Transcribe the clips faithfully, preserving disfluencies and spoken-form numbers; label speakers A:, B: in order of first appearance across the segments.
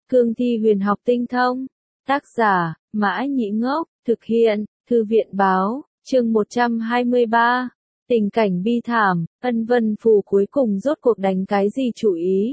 A: Cương thi huyền học tinh thông. Tác giả, Mã Nhĩ Ngốc, thực hiện, Thư viện báo, chương một trăm hai mươi ba. Tình cảnh bi thảm, Ân Vân Phù cuối cùng rốt cuộc đánh cái gì chủ ý?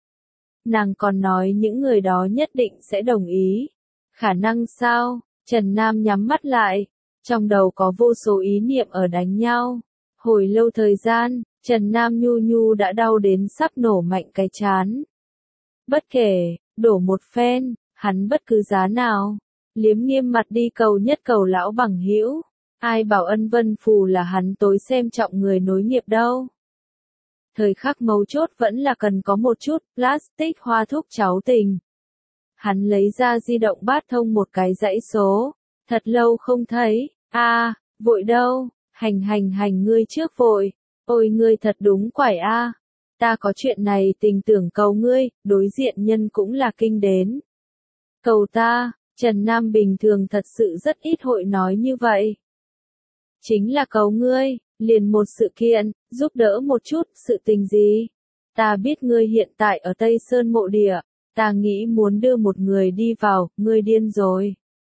A: Nàng còn nói những người đó nhất định sẽ đồng ý. Khả năng sao? Trần Nam nhắm mắt lại, trong đầu có vô số ý niệm ở đánh nhau. Hồi lâu thời gian, Trần Nam nhu nhu đã đau đến sắp nổ mạnh cái chán. Bất kể, đổ một phen, hắn bất cứ giá nào, liếm nghiêm mặt đi cầu nhất cầu lão bằng hữu. Ai bảo Ân Vân Phù là hắn tối xem trọng người nối nghiệp đâu. Thời khắc mấu chốt vẫn là cần có một chút plastic hoa thúc cháu tình. Hắn lấy ra di động bát thông một cái dãy số. Thật lâu không thấy. A, à, vội đâu, hành hành hành ngươi trước vội. Ôi ngươi thật đúng quải a. À. Ta có chuyện này tình tưởng cầu ngươi, đối diện nhân cũng là kinh đến. Cầu ta, Trần Nam bình thường thật sự rất ít hội nói như vậy. Chính là cầu ngươi, liền một sự kiện, giúp đỡ một chút, sự tình gì? Ta biết ngươi hiện tại ở Tây Sơn mộ địa, ta nghĩ muốn đưa một người đi vào, ngươi điên rồi.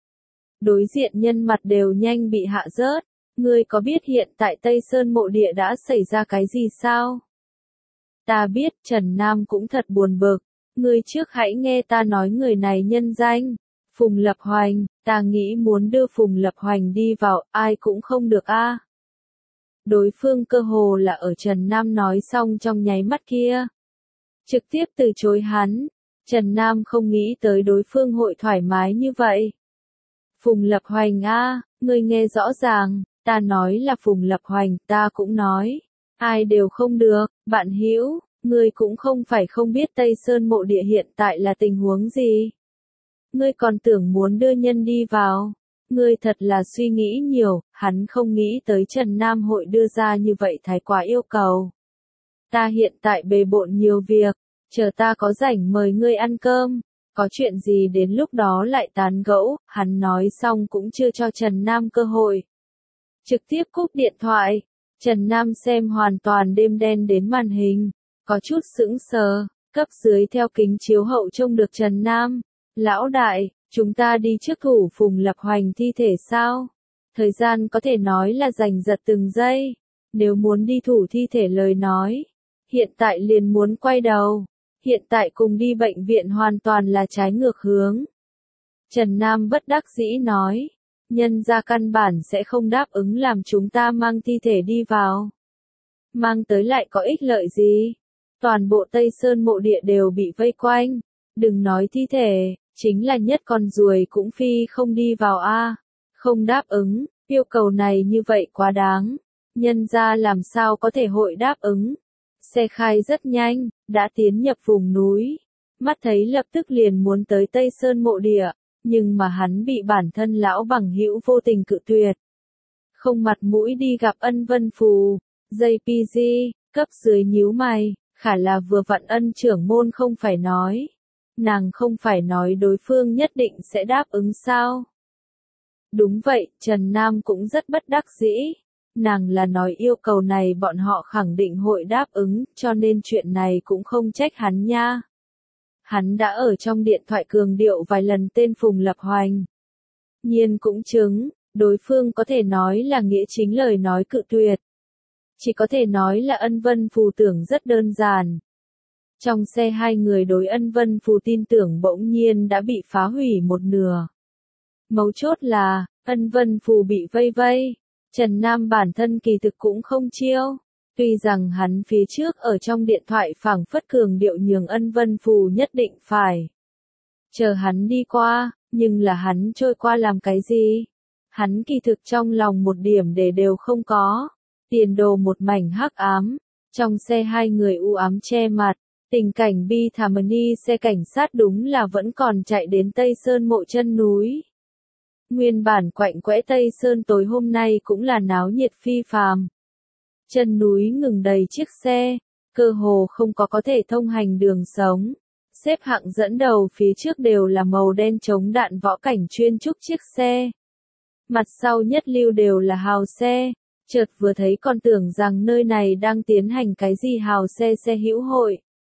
A: Đối diện nhân mặt đều nhanh bị hạ rớt, ngươi có biết hiện tại Tây Sơn mộ địa đã xảy ra cái gì sao? Ta biết, Trần Nam cũng thật buồn bực, ngươi trước hãy nghe ta nói người này nhân danh. Phùng Lập Hoành, ta nghĩ muốn đưa Phùng Lập Hoành đi vào, ai cũng không được a. À. Đối phương cơ hồ là ở Trần Nam nói xong trong nháy mắt kia. Trực tiếp từ chối hắn, Trần Nam không nghĩ tới đối phương hội thoải mái như vậy. Phùng Lập Hoành a, à, ngươi nghe rõ ràng, ta nói là Phùng Lập Hoành, ta cũng nói. Ai đều không được, bạn hữu, ngươi cũng không phải không biết Tây Sơn mộ địa hiện tại là tình huống gì. Ngươi còn tưởng muốn đưa nhân đi vào. Ngươi thật là suy nghĩ nhiều, hắn không nghĩ tới Trần Nam hội đưa ra như vậy thái quá yêu cầu. Ta hiện tại bề bộn nhiều việc, chờ ta có rảnh mời ngươi ăn cơm, có chuyện gì đến lúc đó lại tán gẫu, hắn nói xong cũng chưa cho Trần Nam cơ hội. Trực tiếp cúp điện thoại, Trần Nam xem hoàn toàn đêm đen đến màn hình, có chút sững sờ, cấp dưới theo kính chiếu hậu trông được Trần Nam. Lão đại, chúng ta đi trước thủ Phùng Lập Hoành thi thể sao? Thời gian có thể nói là giành giật từng giây. Nếu muốn đi thủ thi thể lời nói, hiện tại liền muốn quay đầu. Hiện tại cùng đi bệnh viện hoàn toàn là trái ngược hướng. Trần Nam bất đắc dĩ nói, nhân ra căn bản sẽ không đáp ứng làm chúng ta mang thi thể đi vào. Mang tới lại có ích lợi gì? Toàn bộ Tây Sơn mộ địa đều bị vây quanh. Đừng nói thi thể, chính là nhất con ruồi cũng phi không đi vào a. À. Không đáp ứng, yêu cầu này như vậy quá đáng. Nhân ra làm sao có thể hội đáp ứng. Xe khai rất nhanh, đã tiến nhập vùng núi. Mắt thấy lập tức liền muốn tới Tây Sơn mộ địa, nhưng mà hắn bị bản thân lão bằng hữu vô tình cự tuyệt. Không mặt mũi đi gặp Ân Vân Phù, gi pê giê, cấp dưới nhíu mày, khả là vừa vặn Ân trưởng môn không phải nói. Nàng không phải nói đối phương nhất định sẽ đáp ứng sao? Đúng vậy, Trần Nam cũng rất bất đắc dĩ. Nàng là nói yêu cầu này bọn họ khẳng định hội đáp ứng, cho nên chuyện này cũng không trách hắn nha. Hắn đã ở trong điện thoại cường điệu vài lần tên Phùng Lập Hoành. Nhiên cũng chứng, đối phương có thể nói là nghĩa chính lời nói cự tuyệt. Chỉ có thể nói là Ân Vân Phù tưởng rất đơn giản. Trong xe hai người đối Ân Vân Phù tin tưởng bỗng nhiên đã bị phá hủy một nửa. Mấu chốt là, Ân Vân Phù bị vây vây. Trần Nam bản thân kỳ thực cũng không chiêu. Tuy rằng hắn phía trước ở trong điện thoại phảng phất cường điệu nhường Ân Vân Phù nhất định phải chờ hắn đi qua, nhưng là hắn trôi qua làm cái gì? Hắn kỳ thực trong lòng một điểm để đều không có. Tiền đồ một mảnh hắc ám. Trong xe hai người u ám che mặt. Tình cảnh bi thảm ni xe cảnh sát đúng là vẫn còn chạy đến Tây Sơn mộ chân núi. Nguyên bản quạnh quẽ Tây Sơn tối hôm nay cũng là náo nhiệt phi phàm. Chân núi ngừng đầy chiếc xe, cơ hồ không có có thể thông hành đường sống. Xếp hạng dẫn đầu phía trước đều là màu đen chống đạn võ cảnh chuyên trúc chiếc xe. Mặt sau nhất lưu đều là hào xe. Chợt vừa thấy còn tưởng rằng nơi này đang tiến hành cái gì hào xe xe hữu hội.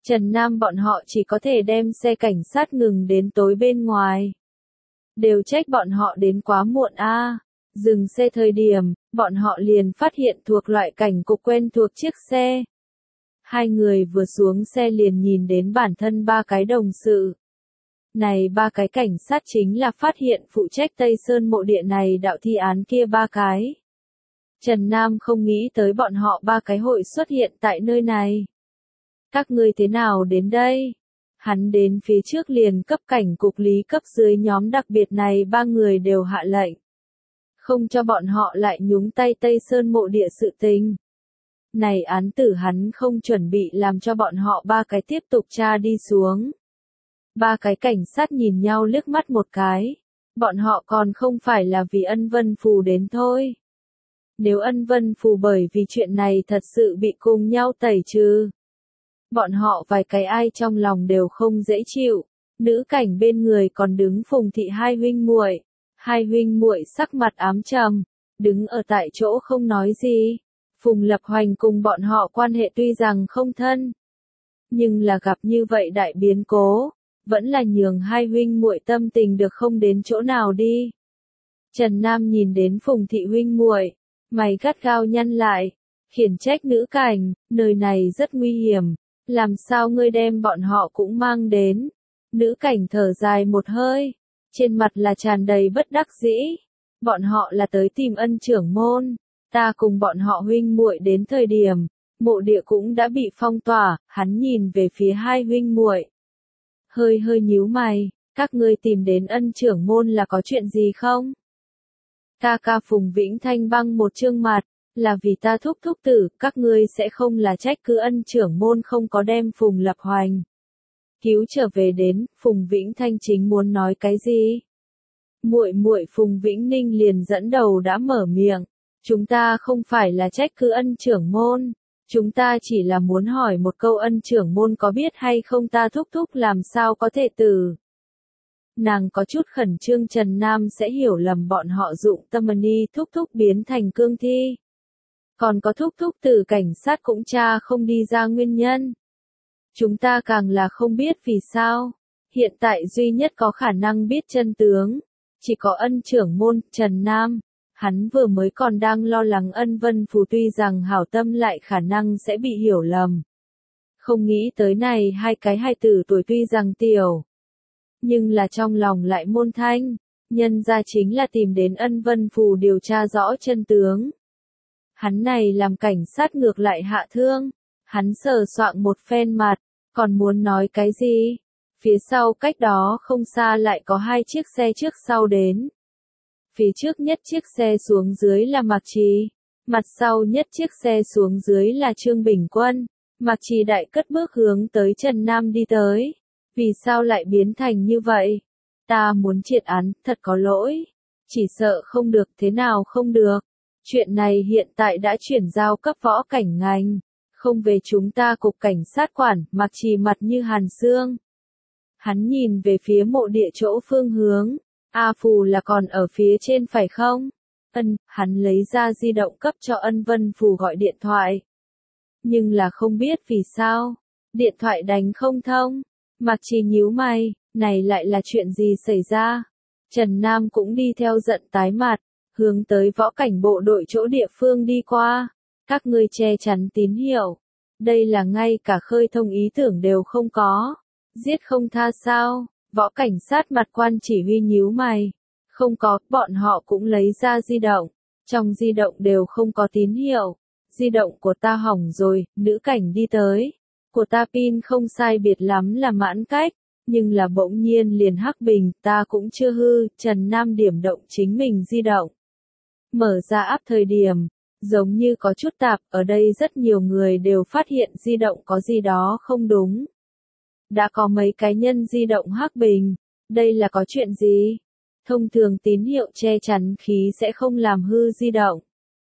A: Trần Nam bọn họ chỉ có thể đem xe cảnh sát ngừng đến tối bên ngoài. Đều trách bọn họ đến quá muộn a. À. Dừng xe thời điểm, bọn họ liền phát hiện thuộc loại cảnh cục quen thuộc chiếc xe. Hai người vừa xuống xe liền nhìn đến bản thân ba cái đồng sự. Này ba cái cảnh sát chính là phát hiện phụ trách Tây Sơn mộ địa này đạo thi án kia ba cái. Trần Nam không nghĩ tới bọn họ ba cái hội xuất hiện tại nơi này. Các ngươi thế nào đến đây? Hắn đến phía trước liền cấp cảnh cục lý cấp dưới nhóm đặc biệt này ba người đều hạ lệnh. Không cho bọn họ lại nhúng tay Tây Sơn mộ địa sự tình. Này án tử hắn không chuẩn bị làm cho bọn họ ba cái tiếp tục tra đi xuống. Ba cái cảnh sát nhìn nhau liếc mắt một cái. Bọn họ còn không phải là vì Ân Vân Phù đến thôi. Nếu Ân Vân Phù bởi vì chuyện này thật sự bị cùng nhau tẩy trừ. Bọn họ vài cái ai trong lòng đều không dễ chịu. Nữ cảnh bên người còn đứng Phùng Thị hai huynh muội. Hai huynh muội sắc mặt ám trầm, đứng ở tại chỗ không nói gì. Phùng Lập Hoành cùng bọn họ quan hệ tuy rằng không thân, nhưng là gặp như vậy đại biến cố, vẫn là nhường hai huynh muội tâm tình được không đến chỗ nào đi. Trần Nam nhìn đến Phùng Thị huynh muội, mày gắt gao nhăn lại, khiển trách nữ cảnh, nơi này rất nguy hiểm, làm sao ngươi đem bọn họ cũng mang đến. Nữ cảnh thở dài một hơi, trên mặt là tràn đầy bất đắc dĩ. Bọn họ là tới tìm Ân trưởng môn, ta cùng bọn họ huynh muội đến thời điểm, mộ địa cũng đã bị phong tỏa. Hắn nhìn về phía hai huynh muội, hơi hơi nhíu mày, các ngươi tìm đến Ân trưởng môn là có chuyện gì không? Ca ca Phùng Vĩnh Thanh băng một trương mặt, là vì ta thúc thúc tử, các ngươi sẽ không là trách cứ Ân trưởng môn không có đem Phùng Lập Hoành cứu trở về đến. Phùng Vĩnh Thanh chính muốn nói cái gì? Muội muội Phùng Vĩnh Ninh liền dẫn đầu đã mở miệng, chúng ta không phải là trách cứ Ân trưởng môn, chúng ta chỉ là muốn hỏi một câu Ân trưởng môn có biết hay không ta thúc thúc làm sao có thể từ. Nàng có chút khẩn trương Trần Nam sẽ hiểu lầm bọn họ dụng tâm ni thúc thúc biến thành cương thi. Còn có thúc thúc từ cảnh sát cũng tra không đi ra nguyên nhân. Chúng ta càng là không biết vì sao. Hiện tại duy nhất có khả năng biết chân tướng, chỉ có Ân trưởng môn, Trần Nam. Hắn vừa mới còn đang lo lắng Ân Vân Phù tuy rằng hảo tâm lại khả năng sẽ bị hiểu lầm. Không nghĩ tới này hai cái hài tử tuổi tuy rằng tiểu, nhưng là trong lòng lại môn thanh, nhân ra chính là tìm đến Ân Vân Phù điều tra rõ chân tướng. Hắn này làm cảnh sát ngược lại hạ thương, hắn sờ soạng một phen mặt, còn muốn nói cái gì? Phía sau cách đó không xa lại có hai chiếc xe trước sau đến. Phía trước nhất chiếc xe xuống dưới là Mạc Trì, mặt sau nhất chiếc xe xuống dưới là Trương Bình Quân. Mạc Trì đại cất bước hướng tới Trần Nam đi tới. Vì sao lại biến thành như vậy? Ta muốn triệt án, thật có lỗi. Chỉ sợ không được, thế nào không được? Chuyện này hiện tại đã chuyển giao cấp võ cảnh ngành, không về chúng ta cục cảnh sát quản. Mạc Trì mặt như hàn xương. Hắn nhìn về phía mộ địa chỗ phương hướng. A Phù là còn ở phía trên phải không? Ân, hắn lấy ra di động cấp cho Ân Vân Phù gọi điện thoại. Nhưng là không biết vì sao, điện thoại đánh không thông. Mạc Trì nhíu mày, này lại là chuyện gì xảy ra? Trần Nam cũng đi theo giận tái mặt, hướng tới võ cảnh bộ đội chỗ địa phương đi qua. Các ngươi che chắn tín hiệu. Đây là ngay cả khơi thông ý tưởng đều không có. Giết không tha sao? Võ cảnh sát mặt quan chỉ huy nhíu mày. Không có, bọn họ cũng lấy ra di động. Trong di động đều không có tín hiệu. Di động của ta hỏng rồi, nữ cảnh đi tới. Của ta pin không sai biệt lắm là mãn cách. Nhưng là bỗng nhiên liền hắc bình, ta cũng chưa hư. Trần Nam điểm động chính mình di động. Mở ra app thời điểm, giống như có chút tạp, ở đây rất nhiều người đều phát hiện di động có gì đó không đúng. Đã có mấy cái nhân di động hắc bình, đây là có chuyện gì? Thông thường tín hiệu che chắn khí sẽ không làm hư di động.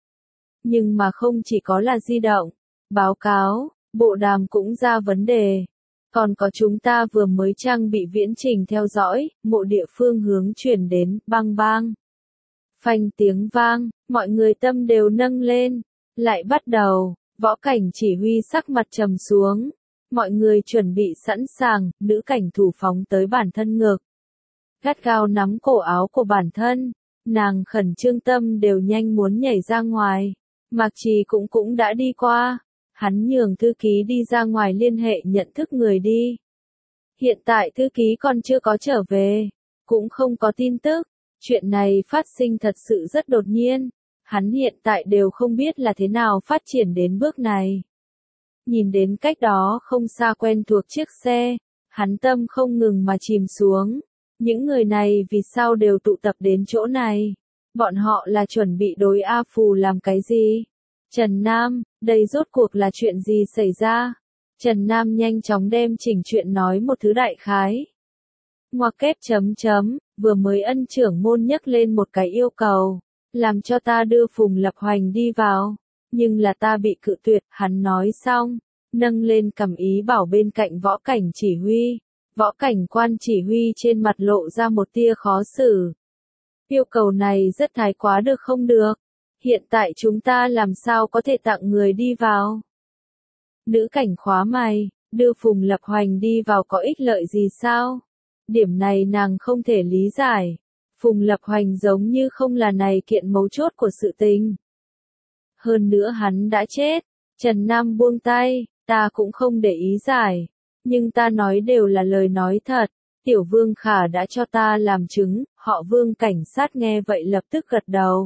A: Nhưng mà không chỉ có là di động, báo cáo, bộ đàm cũng ra vấn đề. Còn có chúng ta vừa mới trang bị viễn trình theo dõi, mộ địa phương hướng chuyển đến, bang bang. Phanh tiếng vang, mọi người tâm đều nâng lên, lại bắt đầu, võ cảnh chỉ huy sắc mặt trầm xuống. Mọi người chuẩn bị sẵn sàng, nữ cảnh thủ phóng tới bản thân ngực. Gắt gao nắm cổ áo của bản thân, nàng khẩn trương tâm đều nhanh muốn nhảy ra ngoài. Mạc Trì cũng cũng đã đi qua, hắn nhường thư ký đi ra ngoài liên hệ nhận thức người đi. Hiện tại thư ký còn chưa có trở về, cũng không có tin tức, chuyện này phát sinh thật sự rất đột nhiên, hắn hiện tại đều không biết là thế nào phát triển đến bước này. Nhìn đến cách đó không xa quen thuộc chiếc xe, hắn tâm không ngừng mà chìm xuống. Những người này vì sao đều tụ tập đến chỗ này? Bọn họ là chuẩn bị đối A Phù làm cái gì? Trần Nam, đây rốt cuộc là chuyện gì xảy ra? Trần Nam nhanh chóng đem chỉnh chuyện nói một thứ đại khái. Ngoặc kép chấm chấm, vừa mới ân trưởng môn nhắc lên một cái yêu cầu, làm cho ta đưa Phùng Lập Hoành đi vào, nhưng là ta bị cự tuyệt, hắn nói xong, nâng lên cầm ý bảo bên cạnh võ cảnh chỉ huy. Võ cảnh quan chỉ huy trên mặt lộ ra một tia khó xử. Yêu cầu này rất thái quá được không được? Hiện tại chúng ta làm sao có thể tặng người đi vào? Nữ cảnh khóa mày, đưa Phùng Lập Hoành đi vào có ích lợi gì sao? Điểm này nàng không thể lý giải. Phùng Lập Hoành giống như không là này kiện mấu chốt của sự tình. Hơn nữa hắn đã chết. Trần Nam buông tay, ta cũng không để ý giải. Nhưng ta nói đều là lời nói thật, tiểu vương khả đã cho ta làm chứng, họ Vương cảnh sát nghe vậy lập tức gật đầu.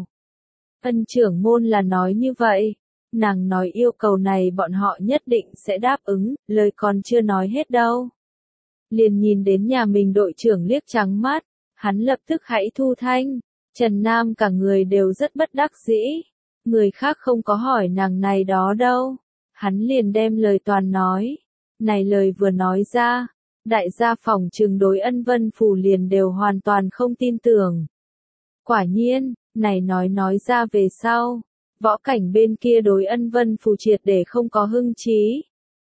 A: Ân trưởng môn là nói như vậy, nàng nói yêu cầu này bọn họ nhất định sẽ đáp ứng, lời còn chưa nói hết đâu. Liền nhìn đến nhà mình đội trưởng liếc trắng mắt, hắn lập tức hãy thu thanh, Trần Nam cả người đều rất bất đắc dĩ, người khác không có hỏi nàng này đó đâu, hắn liền đem lời toàn nói. Này lời vừa nói ra, đại gia phòng trừng đối Ân Vân Phù liền đều hoàn toàn không tin tưởng. Quả nhiên, này nói nói ra về sau, võ cảnh bên kia đối Ân Vân Phù triệt để không có hưng trí.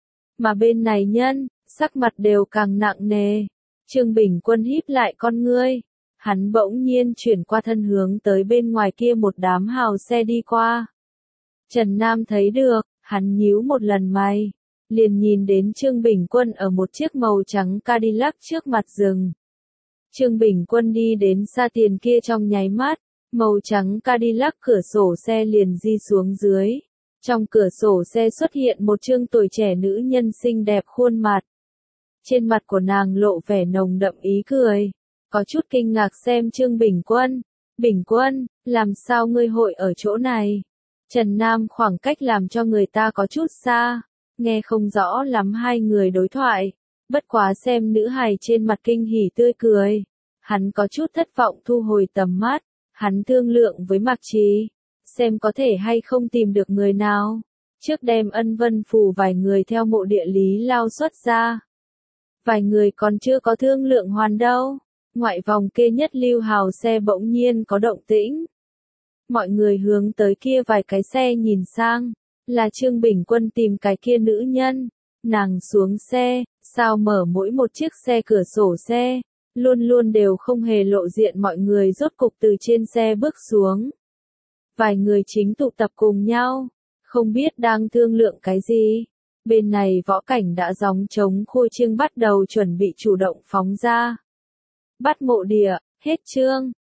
A: Mà bên này nhân, sắc mặt đều càng nặng nề. Trương Bình Quân híp lại con ngươi, hắn bỗng nhiên chuyển qua thân hướng tới bên ngoài kia một đám hào xe đi qua. Trần Nam thấy được, hắn nhíu một lần mày. Liền nhìn đến Trương Bình Quân ở một chiếc màu trắng Cadillac trước mặt rừng. Trương Bình Quân đi đến xa tiền kia trong nháy mắt, màu trắng Cadillac cửa sổ xe liền di xuống dưới. Trong cửa sổ xe xuất hiện một trương tuổi trẻ nữ nhân xinh đẹp khuôn mặt. Trên mặt của nàng lộ vẻ nồng đậm ý cười, có chút kinh ngạc xem Trương Bình Quân. Bình Quân, làm sao ngươi hội ở chỗ này? Trần Nam khoảng cách làm cho người ta có chút xa. Nghe không rõ lắm hai người đối thoại, bất quá xem nữ hài trên mặt kinh hỉ tươi cười. Hắn có chút thất vọng thu hồi tầm mắt, hắn thương lượng với Mạc Trì, xem có thể hay không tìm được người nào. Trước đem Ân Vân Phù vài người theo mộ địa lý lao xuất ra. Vài người còn chưa có thương lượng hoàn đâu, ngoại vòng kê nhất lưu hào xe bỗng nhiên có động tĩnh. Mọi người hướng tới kia vài cái xe nhìn sang. Là Trương Bình Quân tìm cái kia nữ nhân, nàng xuống xe, sao mở mỗi một chiếc xe cửa sổ xe, luôn luôn đều không hề lộ diện mọi người rốt cục từ trên xe bước xuống. Vài người chính tụ tập cùng nhau, không biết đang thương lượng cái gì. Bên này võ cảnh đã gióng trống khôi chiêng bắt đầu chuẩn bị chủ động phóng ra. Bắt mộ địa, hết chương.